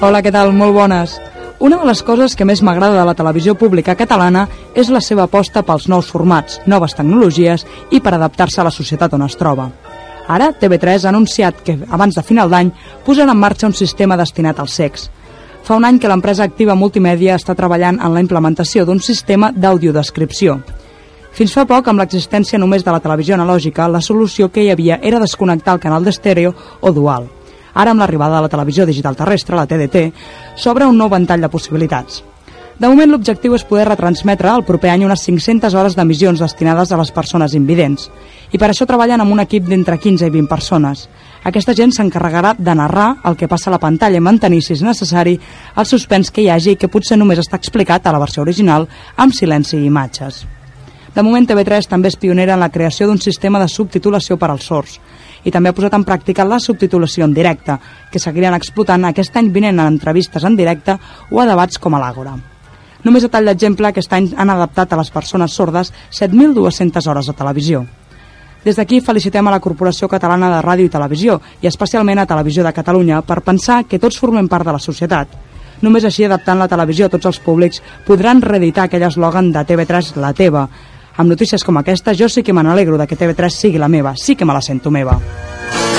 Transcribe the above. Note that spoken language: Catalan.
Hola, què tal? Molt bones. Una de les coses que més m'agrada de la televisió pública catalana és la seva aposta pels nous formats, noves tecnologies i per adaptar-se a la societat on es troba. Ara, TV3 ha anunciat que, abans de final d'any, posarà en marxa un sistema destinat als cecs. Fa un any que l'empresa Activa Multimèdia està treballant en la implementació d'un sistema d'audiodescripció. Fins fa poc, amb l'existència només de la televisió analògica, la solució que hi havia era desconnectar el canal d'estèreo o dual. Ara, amb l'arribada de la televisió digital terrestre, la TDT, s'obre un nou ventall de possibilitats. De moment, l'objectiu és poder retransmetre el proper any unes 500 hores d'emissions destinades a les persones invidents. I per això treballen amb un equip d'entre 15 i 20 persones. Aquesta gent s'encarregarà de narrar el que passa a la pantalla i mantenir, si és necessari, el suspens que hi hagi i que potser només està explicat a la versió original amb silenci i imatges. De moment, TV3 també és pionera en la creació d'un sistema de subtitulació per als sords i també ha posat en pràctica la subtitulació en directe, que seguiran explotant aquest any vinent en entrevistes en directe o a debats com a l'Àgora. Només a tall d'exemple, aquest any han adaptat a les persones sordes 7.200 hores de televisió. Des d'aquí felicitem a la Corporació Catalana de Ràdio i Televisió i especialment a Televisió de Catalunya per pensar que tots formem part de la societat. Només així, adaptant la televisió a tots els públics, podran reeditar aquell eslògan de TV3 La Teva. Amb notícies com aquesta, jo sí que me n'alegro de que TV3 sigui la meva, sí que me la sento meva.